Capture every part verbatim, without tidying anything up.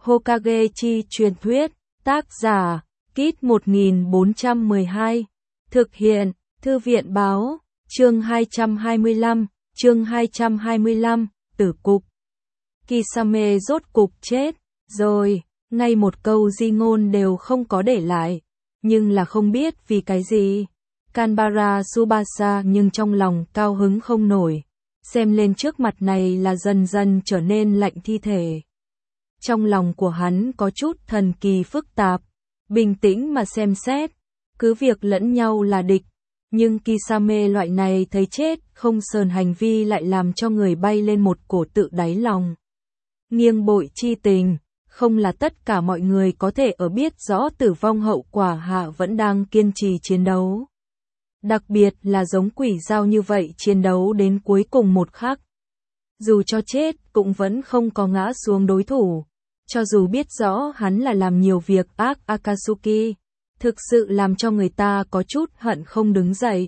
Hokage chi truyền thuyết, tác giả, Kit một nghìn bốn trăm mười hai, thực hiện, Thư viện báo, chương hai trăm hai mươi lăm, chương hai trăm hai mươi lăm, tử cục. Kisame rốt cục chết, rồi, ngay một câu di ngôn đều không có để lại, nhưng là không biết vì cái gì. Kanbara Tsubasa nhưng trong lòng cao hứng không nổi, xem lên trước mặt này là dần dần trở nên lạnh thi thể. Trong lòng của hắn có chút thần kỳ phức tạp, bình tĩnh mà xem xét, cứ việc lẫn nhau là địch, nhưng Kisame loại này thấy chết không sờn hành vi lại làm cho người bay lên một cổ tự đáy lòng. Nghiêng bội chi tình, không là tất cả mọi người có thể ở biết rõ tử vong hậu quả hạ vẫn đang kiên trì chiến đấu. Đặc biệt là giống quỷ dao như vậy chiến đấu đến cuối cùng một khắc. Dù cho chết cũng vẫn không có ngã xuống đối thủ. Cho dù biết rõ hắn là làm nhiều việc ác Akatsuki, thực sự làm cho người ta có chút hận không đứng dậy.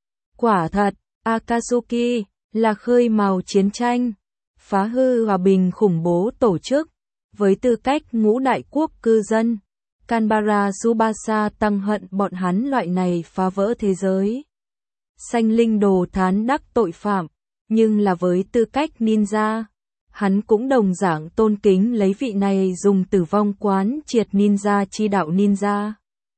Quả thật, Akatsuki là khơi mào chiến tranh, phá hư hòa bình khủng bố tổ chức. Với tư cách ngũ đại quốc cư dân, Kanbara Tsubasa tăng hận bọn hắn loại này phá vỡ thế giới. Sanh linh đồ thán đắc tội phạm, nhưng là với tư cách ninja, hắn cũng đồng dạng tôn kính lấy vị này dùng tử vong quán triệt ninja chi đạo ninja.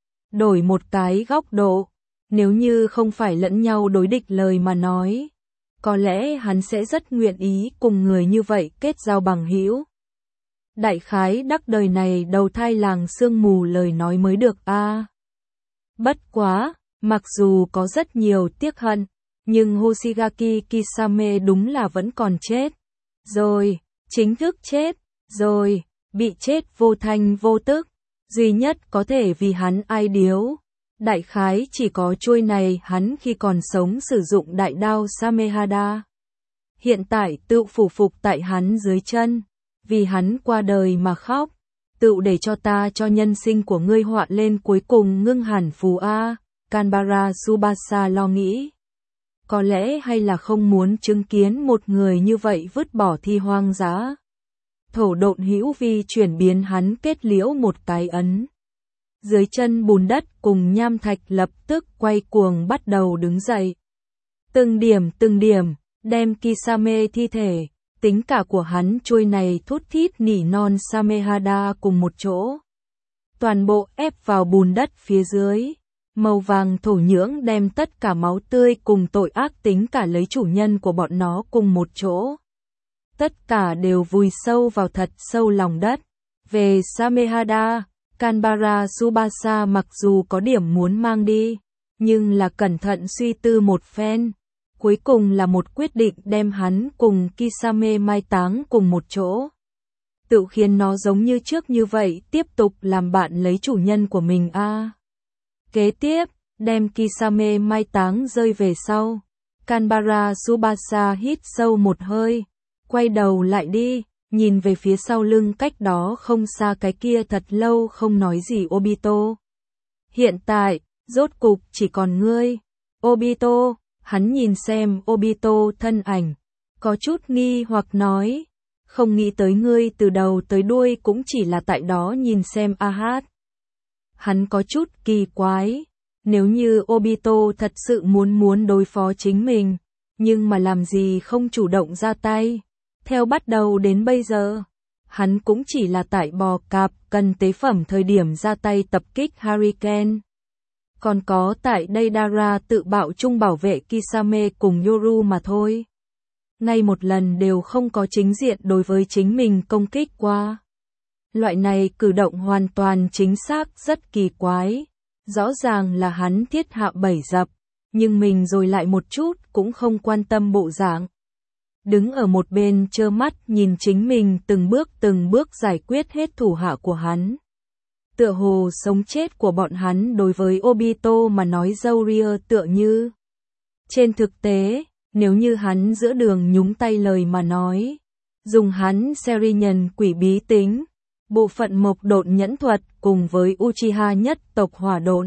Đổi một cái góc độ, nếu như không phải lẫn nhau đối địch lời mà nói, có lẽ hắn sẽ rất nguyện ý cùng người như vậy kết giao bằng hữu. Đại khái đắc đời này đầu thai làng sương mù lời nói mới được a. À. Bất quá, mặc dù có rất nhiều tiếc hận, nhưng Hoshigaki Kisame đúng là vẫn còn chết. Rồi, chính thức chết, rồi, bị chết vô thanh vô tức, duy nhất có thể vì hắn ai điếu. Đại khái chỉ có chuôi này hắn khi còn sống sử dụng đại đao Samehada. Hiện tại tự phủ phục tại hắn dưới chân, vì hắn qua đời mà khóc, tự để cho ta cho nhân sinh của ngươi họa lên cuối cùng ngưng hẳn phù a. Kanbara Tsubasa lo nghĩ. Có lẽ hay là không muốn chứng kiến một người như vậy vứt bỏ thi hoang dã. Thổ độn hữu vi chuyển biến hắn kết liễu một cái ấn. Dưới chân bùn đất cùng nham thạch lập tức quay cuồng bắt đầu đứng dậy. Từng điểm từng điểm, đem Kisame thi thể, tính cả của hắn chuôi này thút thít nỉ non Samehada cùng một chỗ. Toàn bộ ép vào bùn đất phía dưới. Màu vàng thổ nhưỡng đem tất cả máu tươi cùng tội ác tính cả lấy chủ nhân của bọn nó cùng một chỗ. Tất cả đều vùi sâu vào thật sâu lòng đất. Về Samehada, Kanbara Tsubasa mặc dù có điểm muốn mang đi, nhưng là cẩn thận suy tư một phen. Cuối cùng là một quyết định đem hắn cùng Kisame mai táng cùng một chỗ. Tự khiến nó giống như trước như vậy tiếp tục làm bạn lấy chủ nhân của mình a. À. Kế tiếp, đem Kisame mai táng rơi về sau. Kanbara Tsubasa hít sâu một hơi, quay đầu lại đi, nhìn về phía sau lưng cách đó không xa cái kia thật lâu không nói gì Obito. Hiện tại, rốt cục chỉ còn ngươi. Obito, hắn nhìn xem Obito thân ảnh, có chút nghi hoặc nói, không nghĩ tới ngươi từ đầu tới đuôi cũng chỉ là tại đó nhìn xem a hát. Hắn có chút kỳ quái, nếu như Obito thật sự muốn muốn đối phó chính mình, nhưng mà làm gì không chủ động ra tay. Theo bắt đầu đến bây giờ, hắn cũng chỉ là tại bò cạp cần tế phẩm thời điểm ra tay tập kích Hurricane. Còn có tại đây Dara tự bạo chung bảo vệ Kisame cùng Yoru mà thôi. Ngay một lần đều không có chính diện đối với chính mình công kích qua. Loại này cử động hoàn toàn chính xác rất kỳ quái. Rõ ràng là hắn thiết hạ bẫy dập, nhưng mình rồi lại một chút cũng không quan tâm bộ dạng. Đứng ở một bên trơ mắt nhìn chính mình từng bước từng bước giải quyết hết thủ hạ của hắn. Tựa hồ sống chết của bọn hắn đối với Obito mà nói dâu ria tựa như. Trên thực tế, nếu như hắn giữa đường nhúng tay lời mà nói, dùng hắn Serinhân quỷ bí tính, bộ phận mộc độn nhẫn thuật cùng với Uchiha nhất tộc hỏa độn.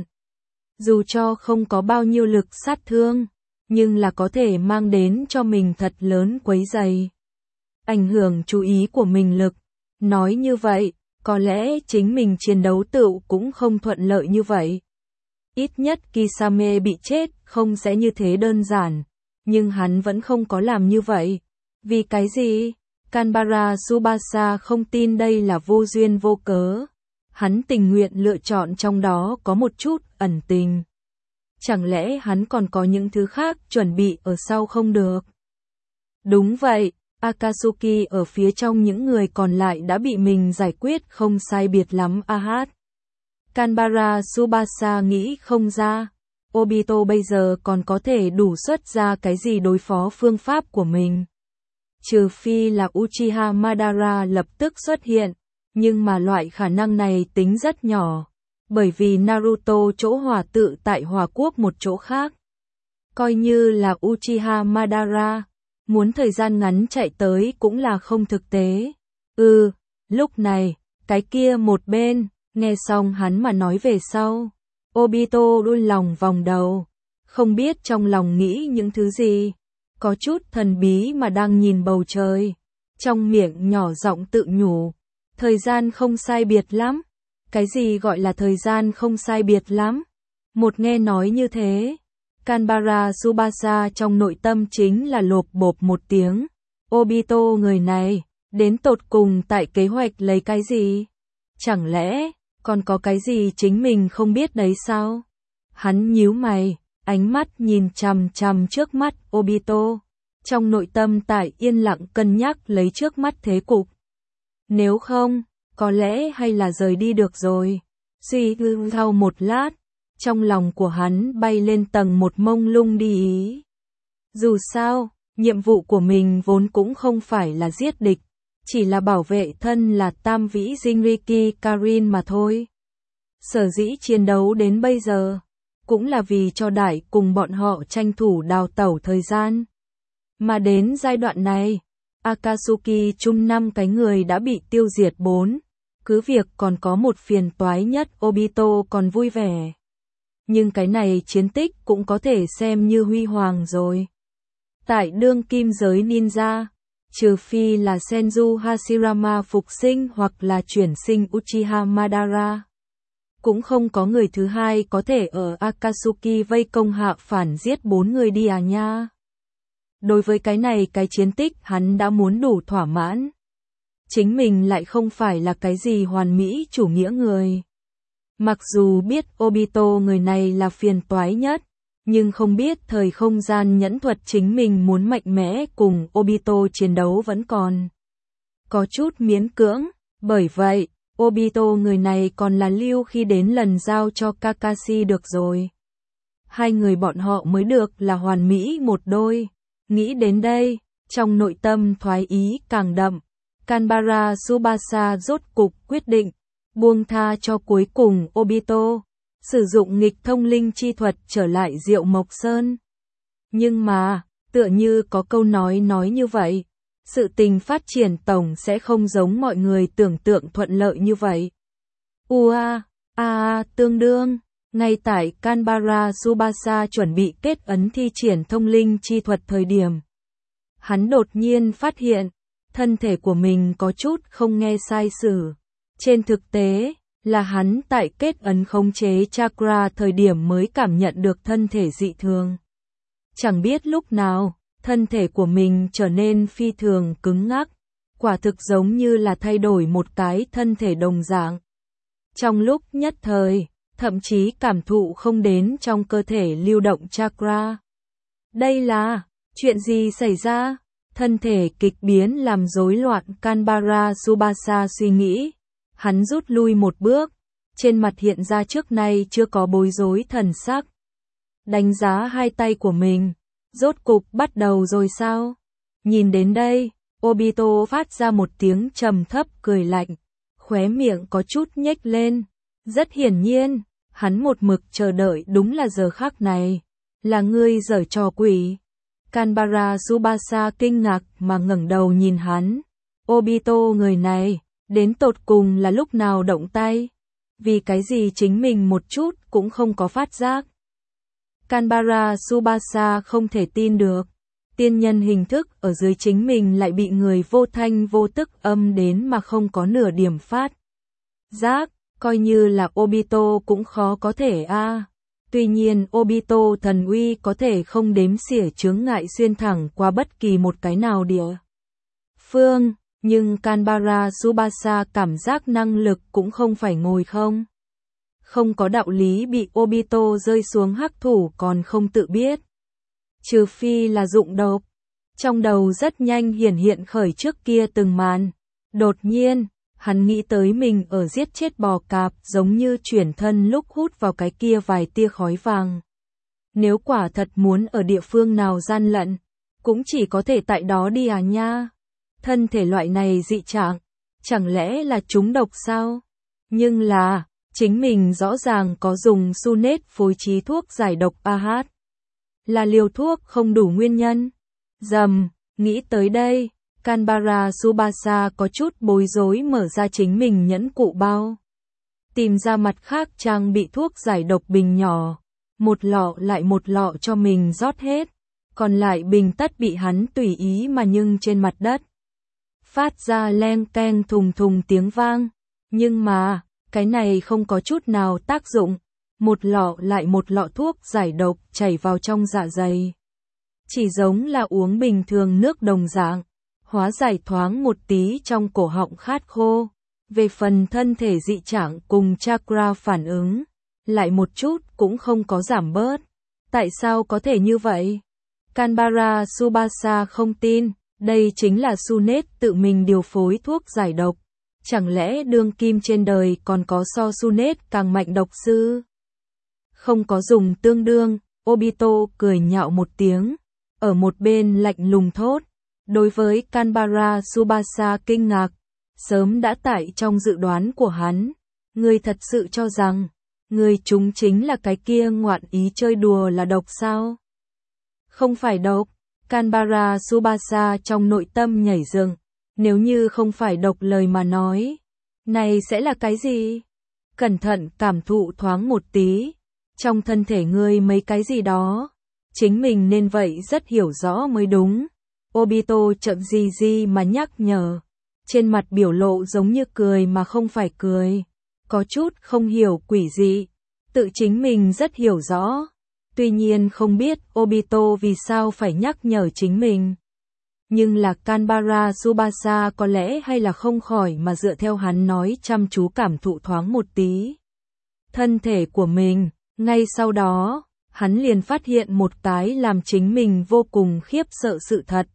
Dù cho không có bao nhiêu lực sát thương, nhưng là có thể mang đến cho mình thật lớn quấy rầy. Ảnh hưởng chú ý của mình lực. Nói như vậy, Có lẽ chính mình chiến đấu tựu cũng không thuận lợi như vậy. Ít nhất Kisame bị chết không sẽ như thế đơn giản, nhưng hắn vẫn không có làm như vậy. Vì cái gì? Kanbara Tsubasa không tin đây là vô duyên vô cớ. Hắn tình nguyện lựa chọn trong đó có một chút ẩn tình. Chẳng lẽ hắn còn có những thứ khác chuẩn bị ở sau không được? Đúng vậy, Akatsuki ở phía trong những người còn lại đã bị mình giải quyết không sai biệt lắm a hát. Kanbara Tsubasa nghĩ không ra, Obito bây giờ còn có thể đủ xuất ra cái gì đối phó phương pháp của mình. Trừ phi là Uchiha Madara lập tức xuất hiện, nhưng mà loại khả năng này tính rất nhỏ, bởi vì Naruto chỗ hỏa tự tại Hỏa Quốc một chỗ khác. Coi như là Uchiha Madara, muốn thời gian ngắn chạy tới cũng là không thực tế. Ừ, lúc này, cái kia một bên, nghe xong hắn mà nói về sau, Obito đun lòng vòng đầu, không biết trong lòng nghĩ những thứ gì, có chút thần bí mà đang nhìn bầu trời, trong miệng nhỏ giọng tự nhủ, thời gian không sai biệt lắm. Cái gì gọi là thời gian không sai biệt lắm? Một nghe nói như thế, Kanbara Tsubasa trong nội tâm chính là lộp bộp một tiếng. Obito người này, đến tột cùng tại kế hoạch lấy cái gì? Chẳng lẽ, còn có cái gì chính mình không biết đấy sao? Hắn nhíu mày, ánh mắt nhìn chằm chằm trước mắt Obito. Trong nội tâm tại yên lặng cân nhắc lấy trước mắt thế cục. Nếu không, có lẽ hay là rời đi được rồi. Suy tư sau một lát, trong lòng của hắn bay lên tầng một mông lung đi ý. Dù sao, nhiệm vụ của mình vốn cũng không phải là giết địch, chỉ là bảo vệ thân là tam vĩ Jinriki Karin mà thôi. Sở dĩ chiến đấu đến bây giờ, cũng là vì cho Đại cùng bọn họ tranh thủ đào tẩu thời gian. Mà đến giai đoạn này, Akatsuki chung năm cái người đã bị tiêu diệt bốn. Cứ việc còn có một phiền toái nhất Obito còn vui vẻ. Nhưng cái này chiến tích cũng có thể xem như huy hoàng rồi. Tại đương kim giới ninja, trừ phi là Senju Hashirama phục sinh hoặc là chuyển sinh Uchiha Madara. Cũng không có người thứ hai có thể ở Akatsuki vây công hạ phản giết bốn người đi à nha. Đối với cái này cái chiến tích hắn đã muốn đủ thỏa mãn. Chính mình lại không phải là cái gì hoàn mỹ chủ nghĩa người. Mặc dù biết Obito người này là phiền toái nhất, nhưng không biết thời không gian nhẫn thuật chính mình muốn mạnh mẽ cùng Obito chiến đấu vẫn còn có chút miễn cưỡng. Bởi vậy, Obito người này còn là lưu khi đến lần giao cho Kakashi được rồi. Hai người bọn họ mới được là hoàn mỹ một đôi. Nghĩ đến đây, trong nội tâm thoái ý càng đậm. Kanbara Tsubasa rốt cục quyết định, buông tha cho cuối cùng Obito, sử dụng nghịch thông linh chi thuật trở lại Diệu Mộc Sơn. Nhưng mà, tựa như có câu nói nói như vậy, sự tình phát triển tổng sẽ không giống mọi người tưởng tượng thuận lợi như vậy. Ua, a, a, tương đương, ngay tại Kanbara Tsubasa chuẩn bị kết ấn thi triển thông linh chi thuật thời điểm. Hắn đột nhiên phát hiện, thân thể của mình có chút không nghe sai sử. Trên thực tế, là hắn tại kết ấn khống chế chakra thời điểm mới cảm nhận được thân thể dị thường. Chẳng biết lúc nào, thân thể của mình trở nên phi thường cứng ngắc, quả thực giống như là thay đổi một cái thân thể đồng dạng. Trong lúc nhất thời, thậm chí cảm thụ không đến trong cơ thể lưu động chakra. Đây là, chuyện gì xảy ra? Thân thể kịch biến làm rối loạn Kanbara Tsubasa suy nghĩ. Hắn rút lui một bước, trên mặt hiện ra trước nay chưa có bối rối thần sắc. Đánh giá hai tay của mình, rốt cục bắt đầu rồi sao? Nhìn đến đây, Obito phát ra một tiếng trầm thấp cười lạnh, khóe miệng có chút nhếch lên. Rất hiển nhiên, hắn một mực chờ đợi đúng là giờ khắc này. Là ngươi giở trò quỷ. Kanbara Tsubasa kinh ngạc mà ngẩng đầu nhìn hắn. Obito người này, đến tột cùng là lúc nào động tay? Vì cái gì chính mình một chút cũng không có phát giác? Kanbara Tsubasa không thể tin được. Tiên nhân hình thức ở dưới chính mình lại bị người vô thanh vô tức âm đến mà không có nửa điểm phát giác, coi như là Obito cũng khó có thể a. Tuy nhiên Obito thần uy có thể không đếm xỉa chướng ngại xuyên thẳng qua bất kỳ một cái nào địa phương, nhưng Kanbara Tsubasa cảm giác năng lực cũng không phải ngồi không. Không có đạo lý bị Obito rơi xuống hắc thủ còn không tự biết. Trừ phi là dụng độc. Trong đầu rất nhanh hiển hiện khởi trước kia từng màn. Đột nhiên, hắn nghĩ tới mình ở giết chết bò cạp giống như chuyển thân lúc hút vào cái kia vài tia khói vàng. Nếu quả thật muốn ở địa phương nào gian lận, cũng chỉ có thể tại đó đi à nha. Thân thể loại này dị trạng, chẳng lẽ là trúng độc sao? Nhưng là, chính mình rõ ràng có dùng Sunet phối trí thuốc giải độc a hát. Là liều thuốc không đủ nguyên nhân. Dầm, nghĩ tới đây, Kanbara Tsubasa có chút bối rối mở ra chính mình nhẫn cụ bao. Tìm ra mặt khác trang bị thuốc giải độc bình nhỏ. Một lọ lại một lọ cho mình rót hết. Còn lại bình tất bị hắn tùy ý mà nhưng trên mặt đất. Phát ra leng keng thùng thùng tiếng vang. Nhưng mà, cái này không có chút nào tác dụng. Một lọ lại một lọ thuốc giải độc chảy vào trong dạ dày. Chỉ giống là uống bình thường nước đồng dạng. Hóa giải thoáng một tí trong cổ họng khát khô. Về phần thân thể dị trạng cùng chakra phản ứng, lại một chút cũng không có giảm bớt. Tại sao có thể như vậy? Kanbara Tsubasa không tin, đây chính là Sunet tự mình điều phối thuốc giải độc. Chẳng lẽ đương kim trên đời còn có so Sunet càng mạnh độc sư? Không có dùng tương đương, Obito cười nhạo một tiếng, ở một bên lạnh lùng thốt. Đối với Kanbara Tsubasa kinh ngạc, sớm đã tại trong dự đoán của hắn. Ngươi thật sự cho rằng, ngươi chúng chính là cái kia ngoạn ý chơi đùa là độc sao? Không phải độc, Kanbara Tsubasa trong nội tâm nhảy dựng. Nếu như không phải độc lời mà nói, này sẽ là cái gì? Cẩn thận cảm thụ thoáng một tí, trong thân thể ngươi mấy cái gì đó, chính mình nên vậy rất hiểu rõ mới đúng. Obito chậm gì gì mà nhắc nhở, trên mặt biểu lộ giống như cười mà không phải cười, có chút không hiểu quỷ dị, tự chính mình rất hiểu rõ, tuy nhiên không biết Obito vì sao phải nhắc nhở chính mình. Nhưng là Kanbara Tsubasa có lẽ hay là không khỏi mà dựa theo hắn nói chăm chú cảm thụ thoáng một tí. Thân thể của mình, ngay sau đó, hắn liền phát hiện một cái làm chính mình vô cùng khiếp sợ sự thật.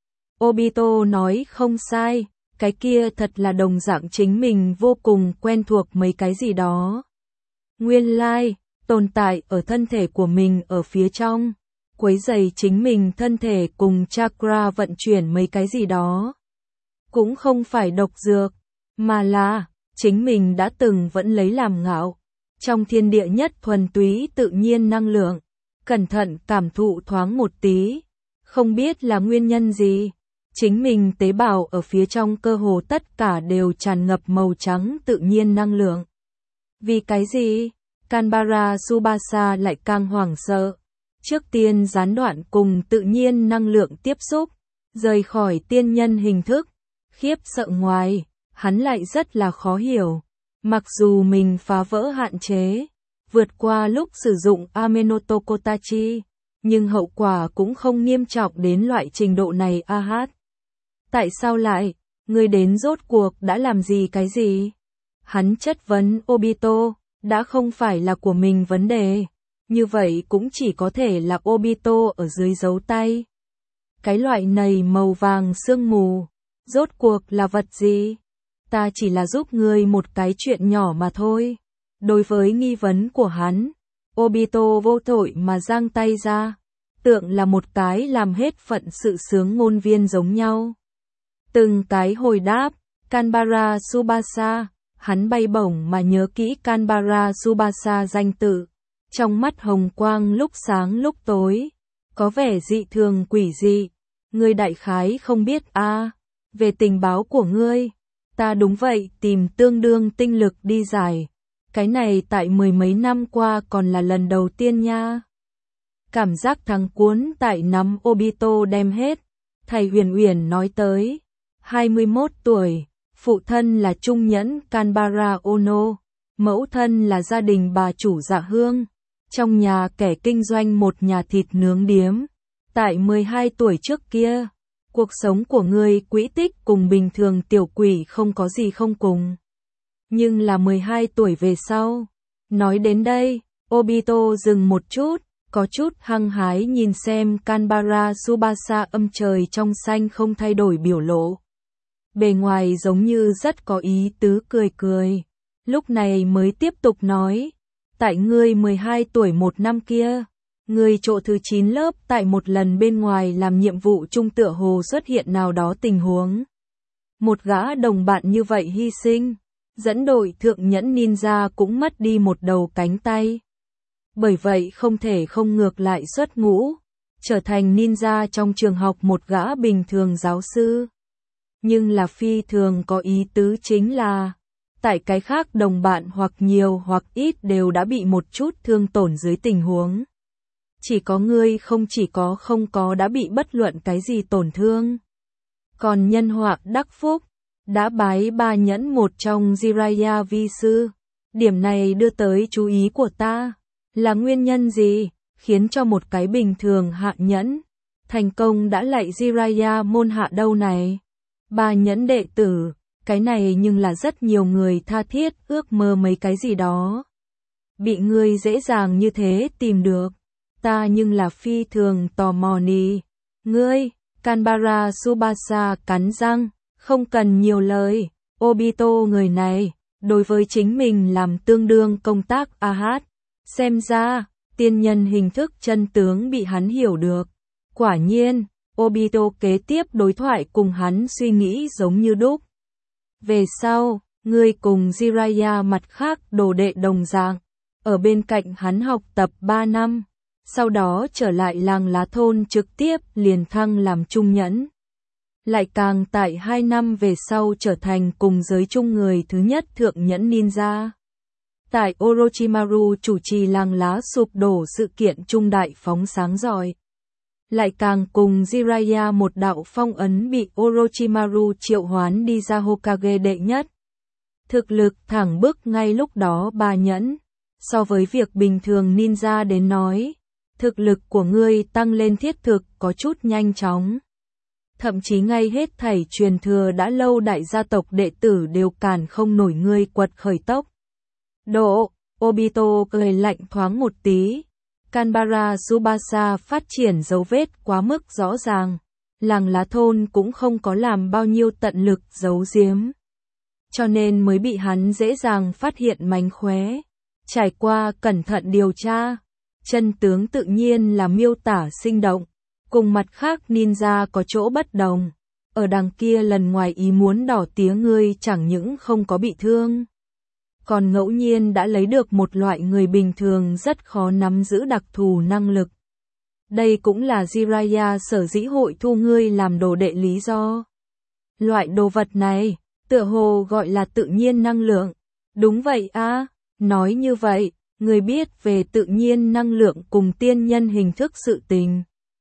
Obito nói không sai, cái kia thật là đồng dạng chính mình vô cùng quen thuộc mấy cái gì đó. Nguyên lai, tồn tại ở thân thể của mình ở phía trong, quấy rầy chính mình thân thể cùng chakra vận chuyển mấy cái gì đó. Cũng không phải độc dược, mà là, chính mình đã từng vẫn lấy làm ngạo. Trong thiên địa nhất thuần túy tự nhiên năng lượng, cẩn thận cảm thụ thoáng một tí, không biết là nguyên nhân gì. Chính mình tế bào ở phía trong cơ hồ tất cả đều tràn ngập màu trắng tự nhiên năng lượng. Vì cái gì? Kanbara Tsubasa lại càng hoảng sợ. Trước tiên gián đoạn cùng tự nhiên năng lượng tiếp xúc, rời khỏi tiên nhân hình thức. Khiếp sợ ngoài, hắn lại rất là khó hiểu. Mặc dù mình phá vỡ hạn chế, vượt qua lúc sử dụng Amenoto Kotachi, nhưng hậu quả cũng không nghiêm trọng đến loại trình độ này a hát. Tại sao lại, người đến rốt cuộc đã làm gì cái gì? Hắn chất vấn Obito, đã không phải là của mình vấn đề. Như vậy cũng chỉ có thể là Obito ở dưới dấu tay. Cái loại này màu vàng sương mù, rốt cuộc là vật gì? Ta chỉ là giúp ngươi một cái chuyện nhỏ mà thôi. Đối với nghi vấn của hắn, Obito vô tội mà giang tay ra, tượng là một cái làm hết phận sự sướng ngôn viên giống nhau. Từng cái hồi đáp, Kanbara Tsubasa, hắn bay bổng mà nhớ kỹ Kanbara Tsubasa danh tự. Trong mắt hồng quang lúc sáng lúc tối, có vẻ dị thường quỷ dị. Ngươi đại khái không biết a à, về tình báo của ngươi, ta đúng vậy tìm tương đương tinh lực đi giải. Cái này tại mười mấy năm qua còn là lần đầu tiên nha. Cảm giác thằng cuốn tại nắm Obito đem hết. Thầy Huyền Uyển nói tới, hai mươi mốt tuổi, Phụ thân là trung nhẫn Canberra Ono, mẫu thân là gia đình bà chủ Dạ Hương, trong nhà kẻ kinh doanh một nhà thịt nướng điếm. Tại mười hai tuổi trước kia, cuộc sống của người quỹ tích cùng bình thường tiểu quỷ không có gì không cùng. Nhưng là mười hai tuổi về sau. Nói đến đây, Obito dừng một chút, có chút hăng hái nhìn xem Canberra Tsubasa âm trời trong xanh không thay đổi biểu lộ. Bề ngoài giống như rất có ý tứ cười cười. Lúc này mới tiếp tục nói, tại ngươi mười hai tuổi một năm kia, ngươi trộ thứ chín lớp tại một lần bên ngoài làm nhiệm vụ chung tựa hồ xuất hiện nào đó tình huống. Một gã đồng bạn như vậy hy sinh, dẫn đội thượng nhẫn ninja cũng mất đi một đầu cánh tay. Bởi vậy không thể không ngược lại xuất ngũ, trở thành ninja trong trường học một gã bình thường giáo sư. Nhưng là phi thường có ý tứ chính là, tại cái khác đồng bạn hoặc nhiều hoặc ít đều đã bị một chút thương tổn dưới tình huống. Chỉ có ngươi không chỉ có không có đã bị bất luận cái gì tổn thương. Còn nhân họa đắc phúc, đã bái ba nhẫn một trong Jiraiya vi sư. Điểm này đưa tới chú ý của ta, là nguyên nhân gì, khiến cho một cái bình thường hạ nhẫn, thành công đã lạy Jiraiya môn hạ đâu này. Ba nhẫn đệ tử, cái này nhưng là rất nhiều người tha thiết ước mơ mấy cái gì đó. Bị ngươi dễ dàng như thế tìm được, ta nhưng là phi thường tò mò nì. Ngươi, Canberra Tsubasa cắn răng, không cần nhiều lời, Obito người này, đối với chính mình làm tương đương công tác a hát. Xem ra, tiên nhân hình thức chân tướng bị hắn hiểu được. Quả nhiên, Obito kế tiếp đối thoại cùng hắn suy nghĩ giống như đúc. Về sau, ngươi cùng Jiraiya mặt khác đồ đệ đồng dạng, ở bên cạnh hắn học tập ba năm, sau đó trở lại làng lá thôn trực tiếp liền thăng làm trung nhẫn. Lại càng tại hai năm về sau trở thành cùng giới chung người thứ nhất thượng nhẫn ninja. Tại Orochimaru chủ trì làng lá sụp đổ sự kiện trung đại phóng sáng rọi. Lại càng cùng Jiraiya một đạo phong ấn bị Orochimaru triệu hoán đi ra Hokage đệ nhất. Thực lực thẳng bức ngay lúc đó ba nhẫn. So với việc bình thường ninja đến nói, thực lực của ngươi tăng lên thiết thực có chút nhanh chóng. Thậm chí ngay hết thảy truyền thừa đã lâu đại gia tộc đệ tử đều cản không nổi ngươi quật khởi tốc. Độ, Obito cười lạnh thoáng một tí. Canberra Tsubasa phát triển dấu vết quá mức rõ ràng. Làng lá thôn cũng không có làm bao nhiêu tận lực giấu giếm. Cho nên mới bị hắn dễ dàng phát hiện mánh khóe. Trải qua cẩn thận điều tra, chân tướng tự nhiên là miêu tả sinh động. Cùng mặt khác ninja có chỗ bất đồng. Ở đằng kia lần ngoài ý muốn đỏ tía ngươi chẳng những không có bị thương, còn ngẫu nhiên đã lấy được một loại người bình thường rất khó nắm giữ đặc thù năng lực. Đây cũng là Jiraiya sở dĩ hội thu ngươi làm đồ đệ lý do. Loại đồ vật này, tựa hồ gọi là tự nhiên năng lượng. Đúng vậy a, nói như vậy, người biết về tự nhiên năng lượng cùng tiên nhân hình thức sự tình.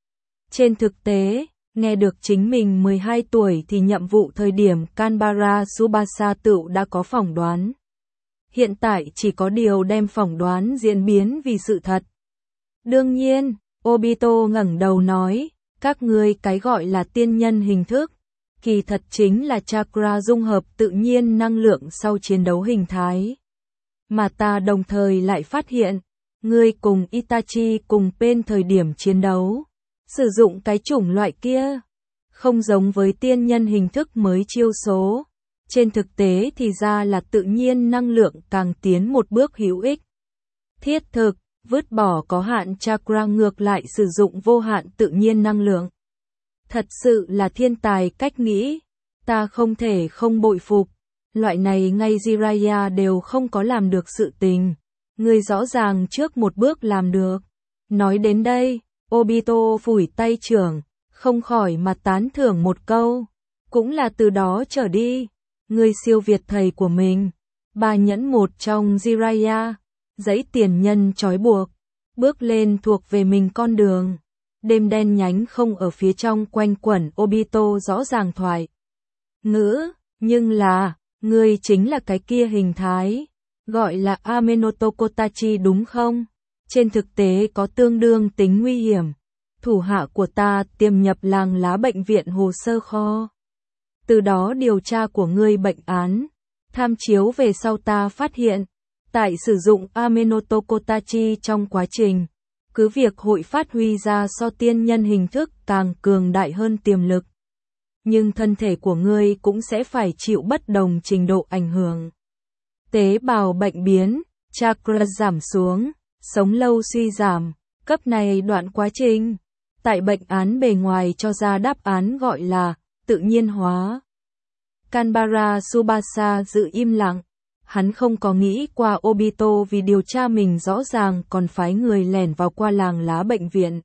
Trên thực tế, nghe được chính mình mười hai tuổi thì nhậm vụ thời điểm Canberra Tsubasa tự đã có phỏng đoán. Hiện tại chỉ có điều đem phỏng đoán diễn biến vì sự thật. Đương nhiên, Obito ngẩng đầu nói, các ngươi cái gọi là tiên nhân hình thức, kỳ thật chính là chakra dung hợp tự nhiên năng lượng sau chiến đấu hình thái. Mà ta đồng thời lại phát hiện, ngươi cùng Itachi cùng bên thời điểm chiến đấu, sử dụng cái chủng loại kia, không giống với tiên nhân hình thức mới chiêu số. Trên thực tế thì ra là tự nhiên năng lượng càng tiến một bước hữu ích. Thiết thực, vứt bỏ có hạn chakra ngược lại sử dụng vô hạn tự nhiên năng lượng. Thật sự là thiên tài cách nghĩ, ta không thể không bội phục. Loại này ngay Jiraiya đều không có làm được sự tình. Ngươi rõ ràng trước một bước làm được. Nói đến đây, Obito phủi tay trưởng, không khỏi mà tán thưởng một câu. Cũng là từ đó trở đi, ngươi siêu việt thầy của mình. Ba nhẫn một trong Jiraiya, giấy tiền nhân trói buộc, bước lên thuộc về mình con đường. Đêm đen nhánh không ở phía trong quanh quẩn Obito rõ ràng thoại. Ngữ, Nhưng là, ngươi chính là cái kia hình thái, gọi là Amenoto Kotachi đúng không? Trên thực tế có tương đương tính nguy hiểm. Thủ hạ của ta tiềm nhập làng lá bệnh viện hồ sơ kho. Từ đó điều tra của ngươi bệnh án. Tham chiếu về sau ta phát hiện, tại sử dụng Amenoto Kotachi trong quá trình, cứ việc hội phát huy ra so tiên nhân hình thức càng cường đại hơn tiềm lực. Nhưng thân thể của ngươi cũng sẽ phải chịu bất đồng trình độ ảnh hưởng. Tế bào bệnh biến, chakra giảm xuống, sống lâu suy giảm, cấp này đoạn quá trình. Tại bệnh án bề ngoài cho ra đáp án gọi là tự nhiên hóa. Kanbara Tsubasa giữ im lặng. Hắn không có nghĩ qua Obito vì điều tra mình rõ ràng còn phái người lẻn vào qua làng lá bệnh viện.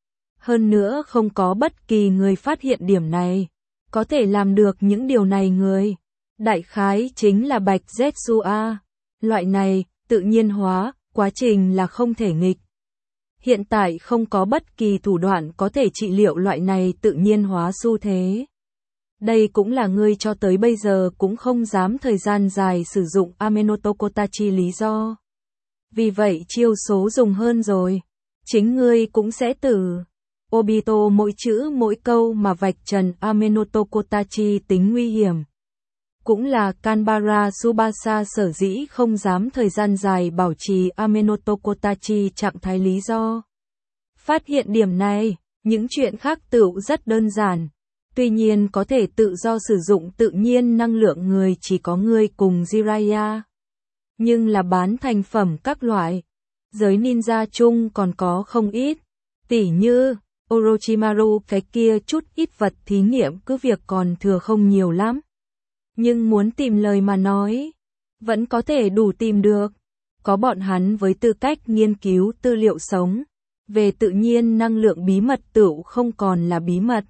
Hơn nữa không có bất kỳ người phát hiện điểm này. Có thể làm được những điều này người. Đại khái chính là Bạch Zetsu. Loại này, tự nhiên hóa, quá trình là không thể nghịch. Hiện tại không có bất kỳ thủ đoạn có thể trị liệu loại này tự nhiên hóa xu thế. Đây cũng là ngươi cho tới bây giờ cũng không dám thời gian dài sử dụng Amenoto Kotachi lý do. Vì vậy chiêu số dùng hơn rồi. Chính ngươi cũng sẽ tử. Obito mỗi chữ mỗi câu mà vạch trần Amenoto Kotachi tính nguy hiểm. Cũng là Kanbara Tsubasa sở dĩ không dám thời gian dài bảo trì Amenoto Kotachi trạng thái lý do. Phát hiện điểm này, những chuyện khác tựu rất đơn giản. Tuy nhiên có thể tự do sử dụng tự nhiên năng lượng người chỉ có ngươi cùng Jiraiya. Nhưng là bán thành phẩm các loại. Giới ninja chung còn có không ít. Tỉ như, Orochimaru cái kia chút ít vật thí nghiệm cứ việc còn thừa không nhiều lắm. Nhưng muốn tìm lời mà nói, vẫn có thể đủ tìm được. Có bọn hắn với tư cách nghiên cứu tư liệu sống, về tự nhiên năng lượng bí mật tựu không còn là bí mật.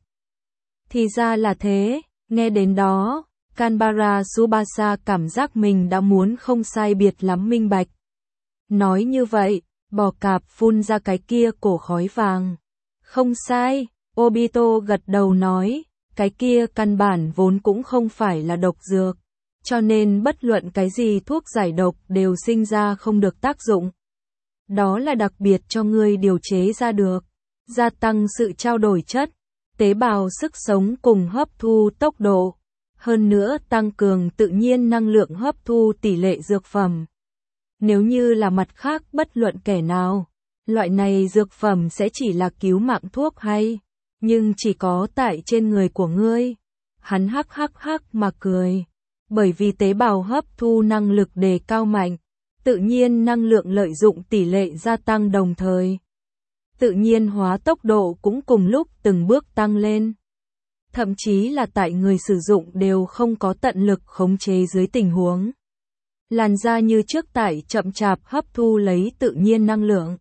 Thì ra là thế, nghe đến đó, Kanbara Tsubasa cảm giác mình đã muốn không sai biệt lắm minh bạch. Nói như vậy, bò cạp phun ra cái kia cổ khói vàng. Không sai, Obito gật đầu nói, cái kia căn bản vốn cũng không phải là độc dược, cho nên bất luận cái gì thuốc giải độc đều sinh ra không được tác dụng. Đó là đặc biệt cho ngươi điều chế ra được, gia tăng sự trao đổi chất, tế bào sức sống cùng hấp thu tốc độ, hơn nữa tăng cường tự nhiên năng lượng hấp thu tỷ lệ dược phẩm. Nếu như là mặt khác bất luận kẻ nào, loại này dược phẩm sẽ chỉ là cứu mạng thuốc hay, nhưng chỉ có tại trên người của ngươi. Hắn hắc hắc hắc mà cười, bởi vì tế bào hấp thu năng lực đề cao mạnh, tự nhiên năng lượng lợi dụng tỷ lệ gia tăng đồng thời. Tự nhiên hóa tốc độ cũng cùng lúc từng bước tăng lên. Thậm chí là tại người sử dụng đều không có tận lực khống chế dưới tình huống. Làn da như trước tại chậm chạp hấp thu lấy tự nhiên năng lượng.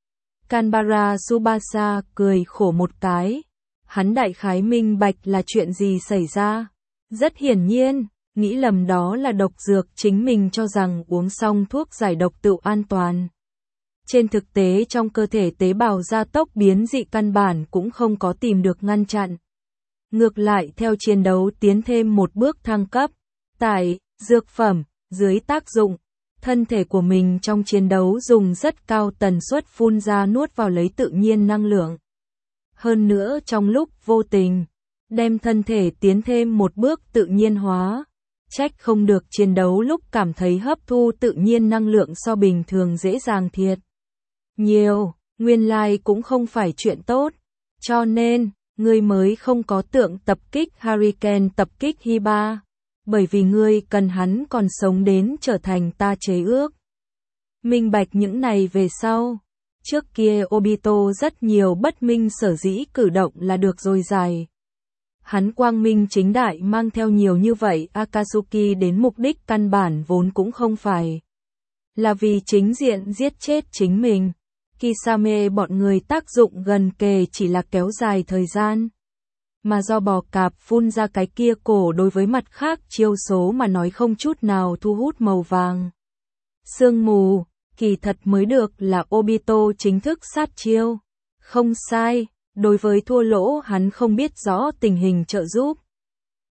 Kanbara Tsubasa cười khổ một cái. Hắn đại khái minh bạch là chuyện gì xảy ra. Rất hiển nhiên, nghĩ lầm đó là độc dược chính mình cho rằng uống xong thuốc giải độc tự an toàn. Trên thực tế trong cơ thể tế bào gia tốc biến dị căn bản cũng không có tìm được ngăn chặn. Ngược lại theo chiến đấu tiến thêm một bước thăng cấp. Tại, dược phẩm, dưới tác dụng, thân thể của mình trong chiến đấu dùng rất cao tần suất phun ra nuốt vào lấy tự nhiên năng lượng. Hơn nữa trong lúc vô tình, đem thân thể tiến thêm một bước tự nhiên hóa. Trách không được chiến đấu lúc cảm thấy hấp thu tự nhiên năng lượng so bình thường dễ dàng thiệt nhiều, nguyên lai cũng không phải chuyện tốt. Cho nên, ngươi mới không có tượng tập kích Hurricane tập kích Hiba. Bởi vì ngươi cần hắn còn sống đến trở thành ta chế ước. Minh bạch những này về sau. Trước kia Obito rất nhiều bất minh sở dĩ cử động là được rồi dài. Hắn quang minh chính đại mang theo nhiều như vậy Akatsuki đến mục đích căn bản vốn cũng không phải là vì chính diện giết chết chính mình. Kisame bọn người tác dụng gần kề chỉ là kéo dài thời gian. Mà do bò cạp phun ra cái kia cổ đối với mặt khác chiêu số mà nói không chút nào thu hút màu vàng. Sương mù, kỳ thật mới được là Obito chính thức sát chiêu. Không sai, đối với thua lỗ hắn không biết rõ tình hình trợ giúp.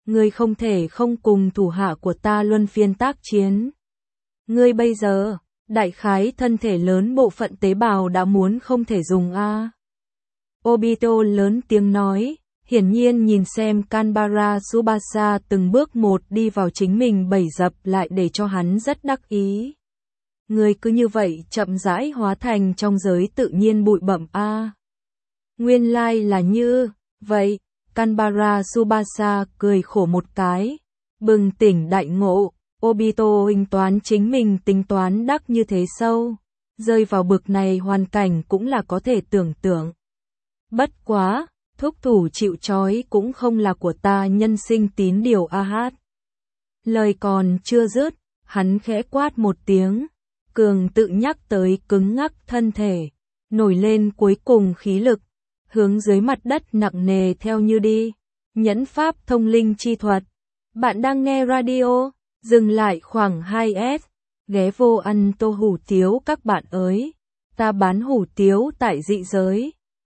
Ngươi không thể không cùng thủ hạ của ta luân phiên tác chiến. Ngươi bây giờ, đại khái thân thể lớn bộ phận tế bào đã muốn không thể dùng a. Obito lớn tiếng nói, hiển nhiên nhìn xem Kanbara Tsubasa từng bước một đi vào chính mình bẫy dập lại để cho hắn rất đắc ý. Ngươi cứ như vậy chậm rãi hóa thành trong giới tự nhiên bụi bặm a. Nguyên lai là như vậy. Kanbara Tsubasa cười khổ một cái, bừng tỉnh đại ngộ, Obito tính toán chính mình tính toán đắc như thế sâu, rơi vào bực này hoàn cảnh cũng là có thể tưởng tượng. Bất quá, thúc thủ chịu trói cũng không là của ta nhân sinh tín điều a hát. Lời còn chưa dứt, hắn khẽ quát một tiếng, cường tự nhắc tới cứng ngắc thân thể, nổi lên cuối cùng khí lực, hướng dưới mặt đất nặng nề theo như đi. Nhẫn pháp thông linh chi thuật. Bạn đang nghe radio, dừng lại khoảng hai S, ghé vô ăn tô hủ tiếu các bạn ơi. Ta bán hủ tiếu tại dị giới.